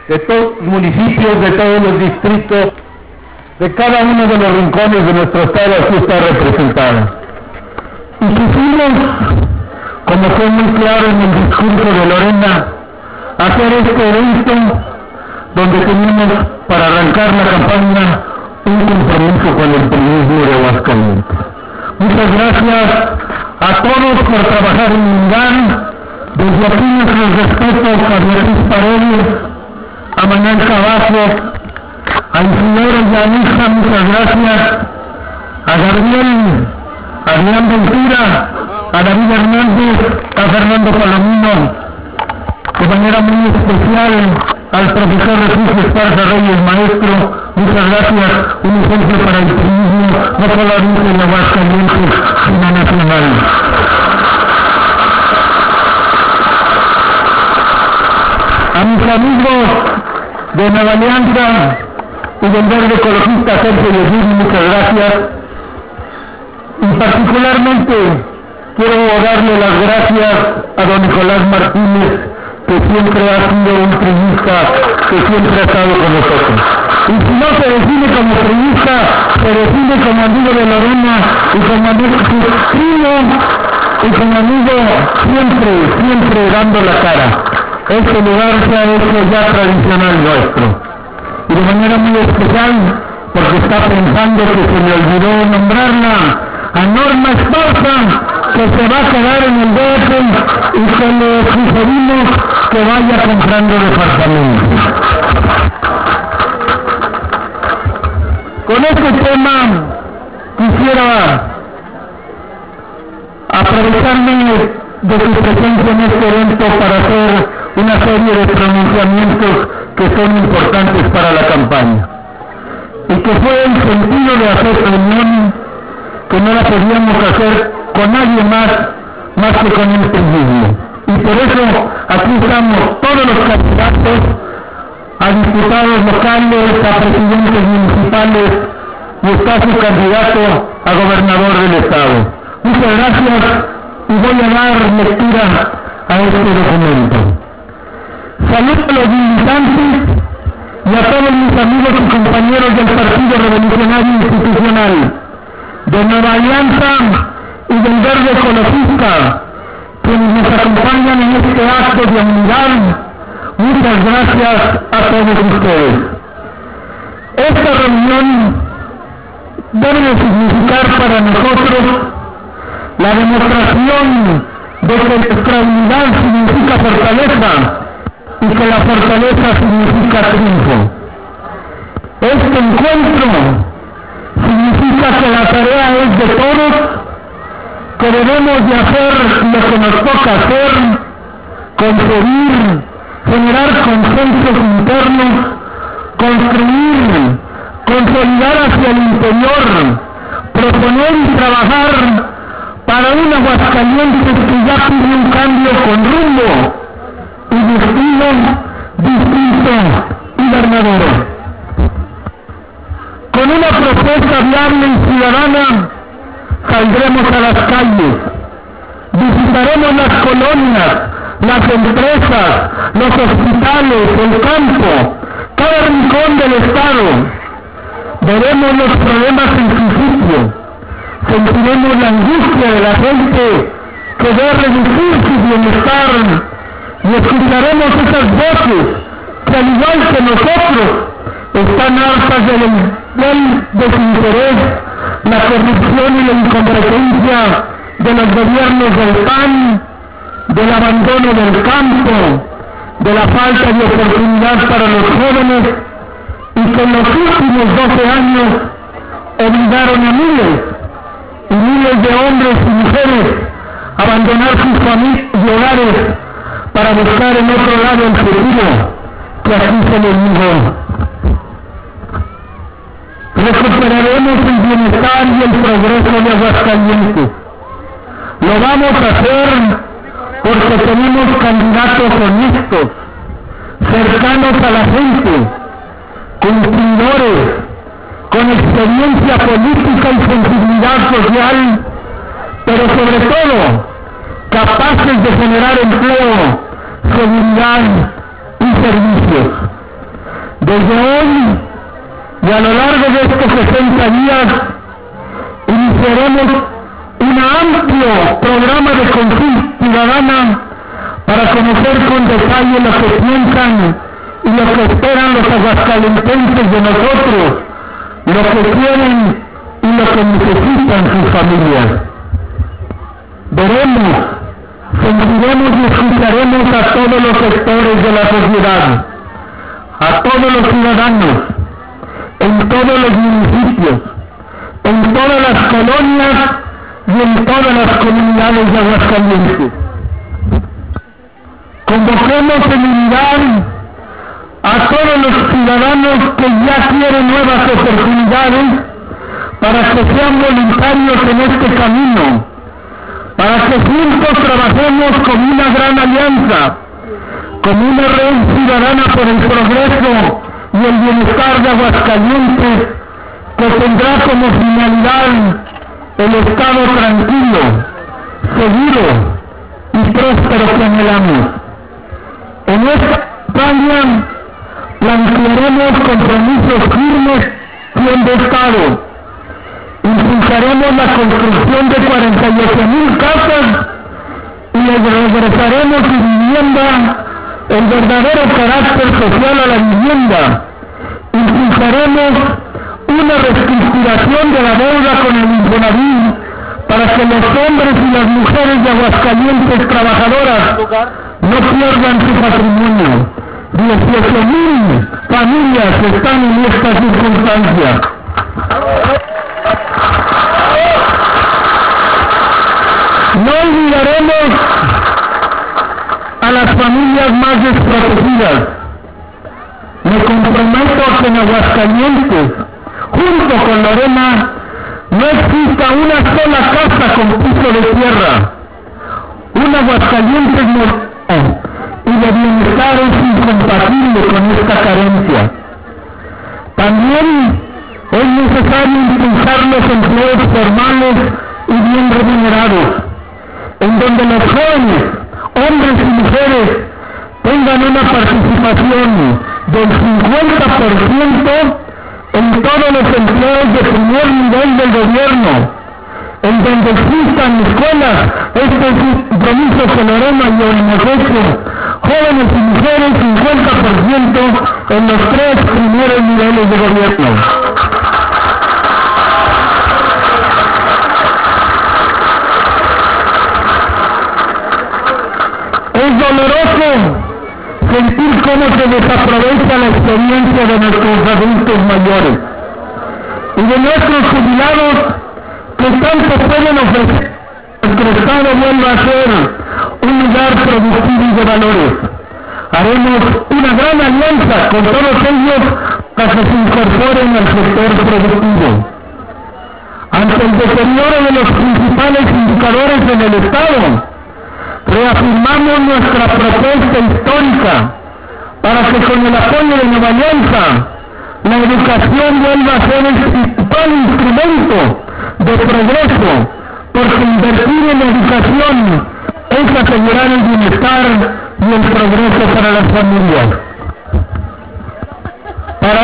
de todos los municipios, de todos los distritos, de cada uno de los rincones de nuestro estado aquí está representada. Y quisimos, como fue muy claro en el discurso de Lorena, hacer este evento donde tenemos para arrancar la campaña un compromiso con el turismo de Aguascalientes. Muchas gracias a todos por trabajar en unidad. Desde aquí nuestros respetos a Beatriz Paredes, a Manuel Cavazos, a Isidoro y a Anisa, muchas gracias, a Gabriel, a Adrián Ventura, a David Hernández, a Fernando Palomino, de manera muy especial al profesor Refugio Esparza Reyes, maestro, muchas gracias, un ejemplo para el turismo, no solamente en Aguascalientes, sino nacional. A mis amigos de Nueva Alianza y del Verde Ecologista Sergio Yesini, muchas gracias. Y particularmente quiero darle las gracias a don Nicolás Martínez, que siempre ha sido un priista, que siempre ha estado con nosotros. Y si no se define como priista, se define como amigo de Lorena y como amigo primo y como amigo siempre dando la cara. Este lugar se ha hecho ya tradicional nuestro. Y de manera muy especial, porque está pensando que se me olvidó nombrarla, a Norma Esparza, que se va a quedar en el DF y que le sugerimos que vaya comprando departamentos. Con este tema quisiera aprovecharme de su presencia en este evento para hacer una serie de pronunciamientos que son importantes para la campaña y que fue el sentido de hacer reunión que no la podíamos hacer con nadie más que con este mismo. Y por eso aquí estamos todos los candidatos a diputados locales, a presidentes municipales, y está su candidato a gobernador del estado. Muchas gracias y voy a dar lectura a este documento. Saludo a los militantes y a todos mis amigos y compañeros del Partido Revolucionario Institucional, de Nueva Alianza y del Verde Ecologista, quienes nos acompañan en este acto de unidad. Muchas gracias a todos ustedes. Esta reunión debe de significar para nosotros la demostración de que nuestra unidad significa fortaleza y que la fortaleza significa triunfo. Este encuentro significa que la tarea es de todos, que debemos de hacer lo que nos toca hacer, conseguir, generar consensos internos, construir, consolidar hacia el interior, proponer y trabajar para un Aguascalientes que ya pide un cambio con rumbo y destino distinto y verdadero. Con una propuesta viable y ciudadana saldremos a las calles, visitaremos las colonias, las empresas, los hospitales, el campo, cada rincón del estado. Veremos los problemas en su sitio, sentiremos la angustia de la gente que ve reducir su bienestar y escucharemos esas voces que al igual que nosotros están hartas del desinterés, la corrupción y la incompetencia de los gobiernos del PAN, del abandono del campo, de la falta de oportunidad para los jóvenes, y que en los últimos 12 años obligaron a miles y miles de hombres y mujeres a abandonar sus familias y hogares para buscar en otro lado el futuro que aquí se les negó. Recuperaremos el bienestar y el progreso de Aguascalientes. Lo vamos a hacer porque tenemos candidatos honestos, cercanos a la gente, cumplidores, con experiencia política y sensibilidad social, pero sobre todo capaces de generar empleo, seguridad y servicios. Desde hoy y a lo largo de estos 60 días iniciaremos un amplio programa de consulta ciudadana para conocer con detalle lo que piensan y lo que esperan los aguascalentenses de nosotros, lo que quieren y lo que necesitan sus familias. Veremos, sentiremos y escucharemos a todos los sectores de la sociedad, a todos los ciudadanos, en todos los municipios, en todas las colonias y en todas las comunidades de Aguascalientes. Convoquemos en unidad a todos los ciudadanos que ya quieren nuevas oportunidades para que sean voluntarios en este camino, para que juntos trabajemos como una gran alianza, como una red ciudadana por el progreso y el bienestar de Aguascalientes, que tendrá como finalidad el estado tranquilo, seguro y próspero que anhelamos. En esta campaña plantearemos compromisos firmes siendo Estado. Impulsaremos la construcción de 48,000 casas y les regresaremos su vivienda, el verdadero carácter social a la vivienda. Impulsaremos una reestructuración de la deuda con el Infonavit para que los hombres y las mujeres de Aguascalientes trabajadoras no pierdan su patrimonio. 18,000 familias están en esta circunstancia. No olvidaremos a las familias más desprotegidas. Me comprometo a que en Aguascalientes, junto con Lorena, no exista una sola casa con piso de tierra. Un Aguascalientes moderno y de bienestar es incompatible con esta carencia. También es necesario impulsar los empleos formales y bien remunerados, en donde los jóvenes, hombres y mujeres, tengan una participación del 50% en todos los empleos de primer nivel del gobierno, en donde existan escuelas. Este es un compromiso que Lorena y yo hemos hecho. Jóvenes y mujeres, 50% en los 3 primeros niveles de gobierno. Es doloroso sentir cómo se desaprovecha la experiencia de nuestros adultos mayores y de nuestros jubilados que tanto pueden ofrecer. Nuestro Estado vuelva a ser un lugar productivo y de valores. Haremos una gran alianza con todos ellos para que se incorporen al sector productivo. Ante el deterioro de los principales indicadores en el Estado, reafirmamos nuestra propuesta histórica para que con el apoyo de Nueva Alianza la educación vuelva a ser el principal instrumento de progreso, porque invertir en educación es asegurar el bienestar y el progreso para las familias. Para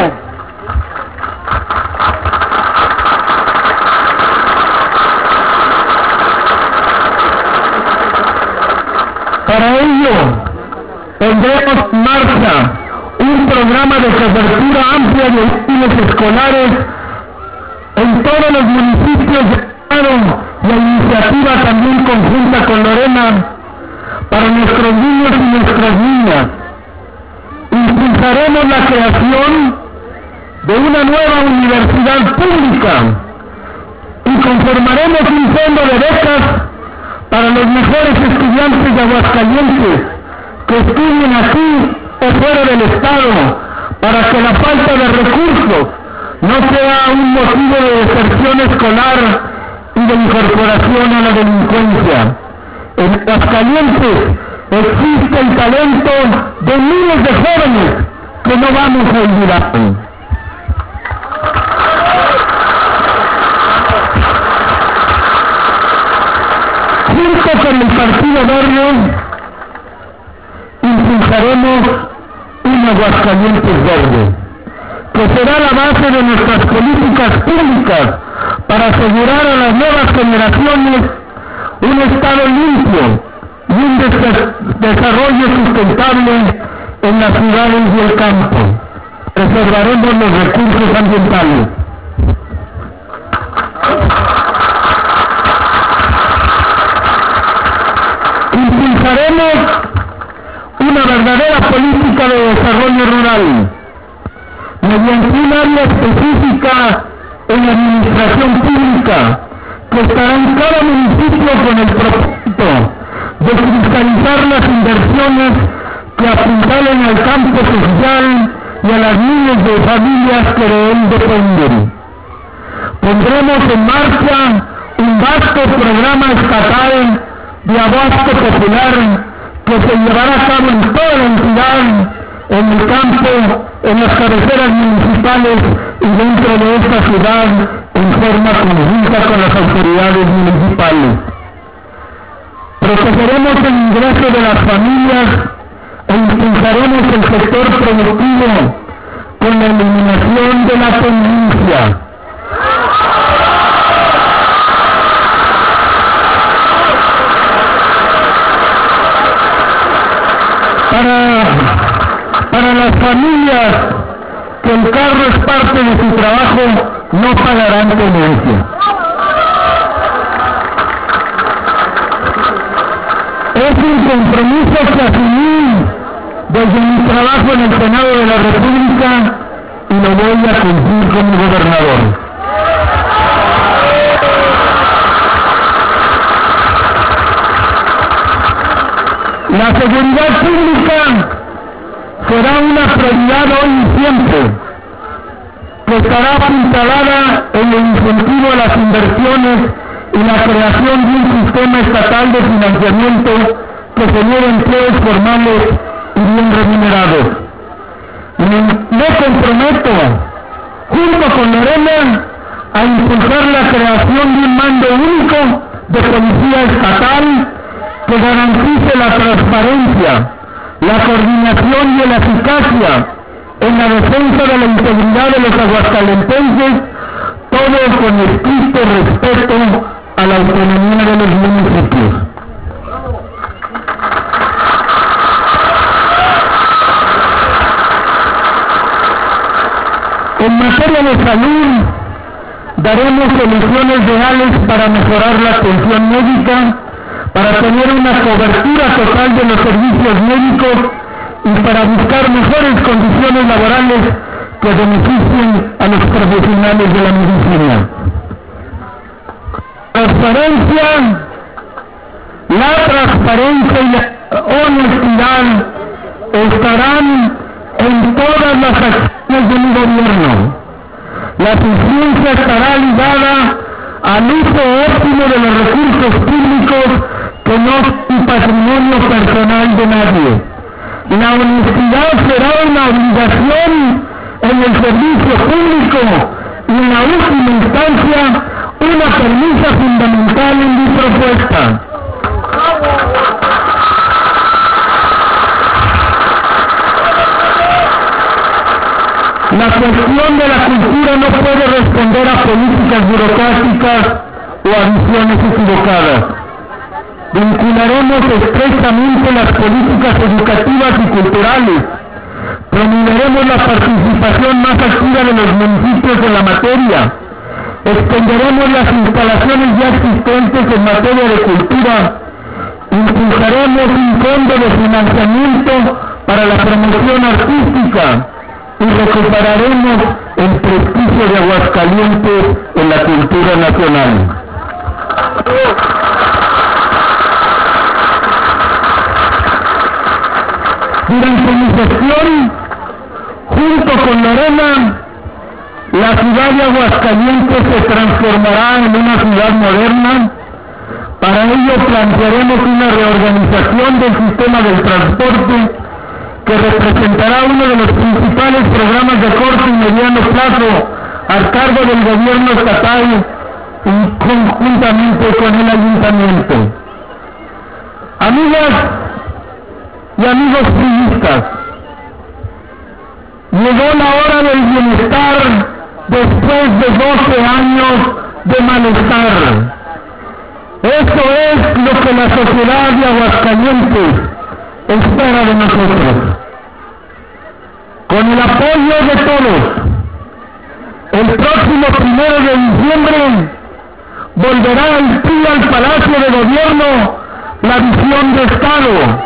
ello pondremos en marcha un programa de cobertura amplia de útiles escolares en todos los municipios del Estado, la iniciativa también conjunta con Lorena, para nuestros niños y nuestras niñas. Impulsaremos la creación de una nueva universidad pública y conformaremos un fondo de becas para los mejores estudiantes de Aguascalientes que estudien aquí o fuera del Estado, para que la falta de recursos no sea un motivo de deserción escolar y de incorporación a la delincuencia. En Aguascalientes existe el talento de miles de jóvenes que no vamos a olvidar. Junto con el Partido Verde impulsaremos una Aguascalientes verde, que será la base de nuestras políticas públicas para asegurar a las nuevas generaciones un estado limpio y un desarrollo sustentable en las ciudades y el campo. Preservaremos los recursos ambientales. Impulsaremos una verdadera política de desarrollo rural mediante un área específica en la administración pública que estará en cada municipio con el propósito de cristalizar las inversiones que apuntalen al campo social y a las miles de familias que de él dependen. Pondremos en marcha un vasto programa estatal de abasto popular que se llevará a cabo en toda la entidad, en el campo, en las cabeceras municipales y dentro de esta ciudad en forma conjunta con las autoridades municipales. Protegeremos el ingreso de las familias e impulsaremos el sector productivo con la eliminación de la tendencia. Para las familias que el carro es parte de su trabajo, no pagarán tenencia. Es un compromiso que asumí desde mi trabajo en el Senado de la República y lo voy a cumplir como gobernador. La seguridad pública será una prioridad hoy y siempre, que estará apuntalada en el incentivo a las inversiones y la creación de un sistema estatal de financiamiento que genere empleos formales y bien remunerados. Me comprometo, junto con Lorena, a impulsar la creación de un mando único de policía estatal que garantice la transparencia, la coordinación y la eficacia en la defensa de la integridad de los aguascalentenses, todo con estricto respeto a la autonomía de los municipios. En materia de salud, daremos soluciones reales para mejorar la atención médica, para tener una cobertura total de los servicios médicos y para buscar mejores condiciones laborales que beneficien a los profesionales de la medicina. La transparencia y la honestidad estarán en todas las acciones de mi gobierno. La eficiencia estará ligada al uso óptimo de los recursos públicos que no es patrimonio personal de nadie. La honestidad será una obligación en el servicio público y en la última instancia una premisa fundamental en mi propuesta. La cuestión de la cultura no puede responder a políticas burocráticas o a visiones equivocadas. Vincularemos estrechamente las políticas educativas y culturales. Promoveremos la participación más activa de los municipios en la materia. Extenderemos las instalaciones ya existentes en materia de cultura. Impulsaremos un fondo de financiamiento para la promoción artística y recuperaremos el prestigio de Aguascalientes en la cultura nacional. Durante mi gestión, junto con Lorena, la ciudad de Aguascalientes se transformará en una ciudad moderna. Para ello plantearemos una reorganización del sistema del transporte que representará uno de los principales programas de corto y mediano plazo al cargo del gobierno estatal y conjuntamente con el ayuntamiento. Amigas y amigos priistas, Llegó la hora del bienestar después de 12 años de malestar. Eso es lo que la sociedad de Aguascalientes espera de nosotros. Con el apoyo de todos, el próximo 1 de diciembre volverá el PRI al Palacio de Gobierno la visión de Estado.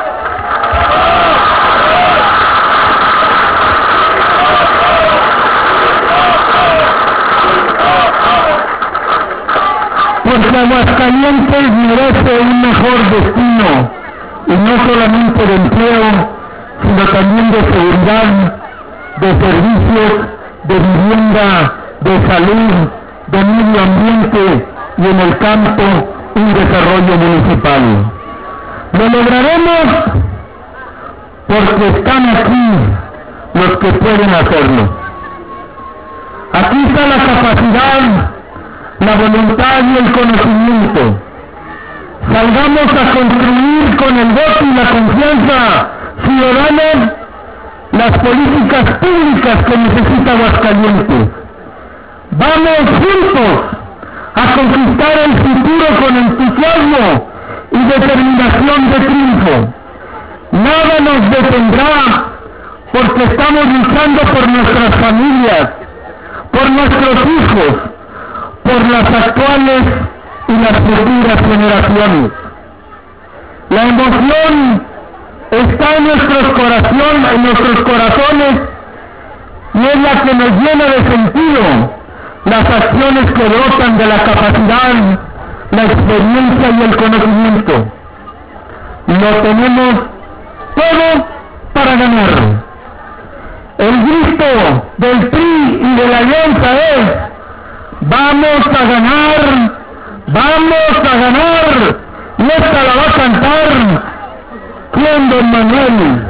Porque Aguascalientes merece un mejor destino, y no solamente de empleo, sino también de seguridad, de servicios, de vivienda, de salud, de medio ambiente y en el campo un desarrollo municipal. Lo lograremos porque están aquí los que pueden hacerlo. Aquí está la capacidad, la voluntad y el conocimiento. Salgamos a construir con el voto y la confianza ciudadana las políticas públicas que necesita Aguascalientes. Vamos juntos a conquistar el futuro con entusiasmo y determinación de triunfo. Nada nos detendrá porque estamos luchando por nuestras familias, por nuestros hijos, por las actuales y las futuras generaciones. La emoción está en nuestros corazones y es la que nos llena de sentido las acciones que brotan de la capacidad, la experiencia y el conocimiento. Lo tenemos todo para ganar. El grito del PRI y de la Alianza es: vamos a ganar, vamos a ganar. Y esta la va a cantar ¿quién, don Manuel?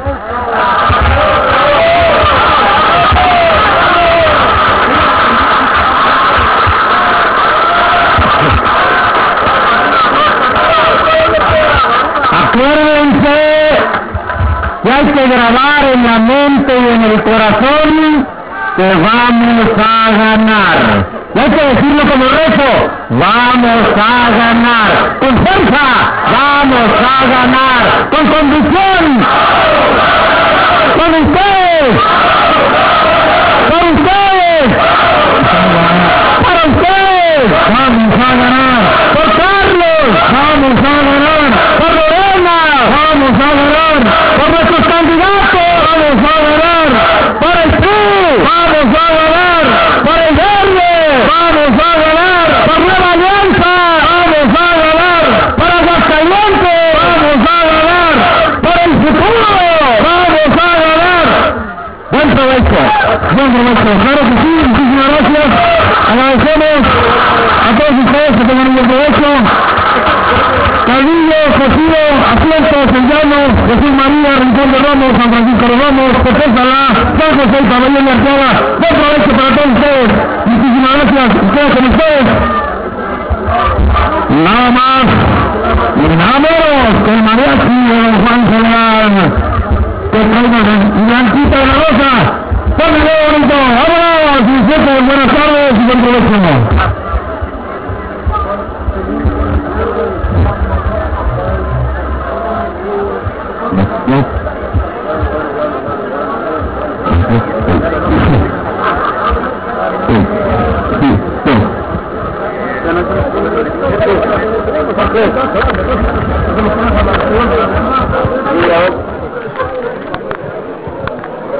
Acuérdense que hay que grabar en la mente y en el corazón que vamos a ganar. Y hay que decirlo como rezo: vamos a ganar. Con fuerza, vamos a ganar. Con convicción. Con ustedes. Con ustedes. Para ustedes. Vamos a ganar. Por Carlos. Vamos a ganar. Por Lorena. Vamos a ganar. Por nuestros candidatos. Vamos a ganar. Por el PRI. Vamos a ganar. Por el Verde. Vamos a ganar. Por Nueva Alianza. Vamos a ganar. Por Aguascalientes. Vamos a ganar. Por el futuro. Vamos a ganar. Buen provecho. Buen provecho. Claro que sí. Muchísimas gracias. Agradecemos a todos ustedes que tengan un buen provecho. Calvillo, Cocido, Asientos, El Llano, Jesús María, Rincón de Ramos, San Francisco de Ramos, José Salá, San José, Pabellón y Arteaga. Buen provecho para todos ustedes. Muchísimas gracias. Ustedes con ustedes. Nada más y nada menos que el mariachi de don Juan Solán. Que traemos en Blanquita de la Rosa. Pónganle bonito. ¡Vámonos! Y buenas tardes y buen provecho. Sí.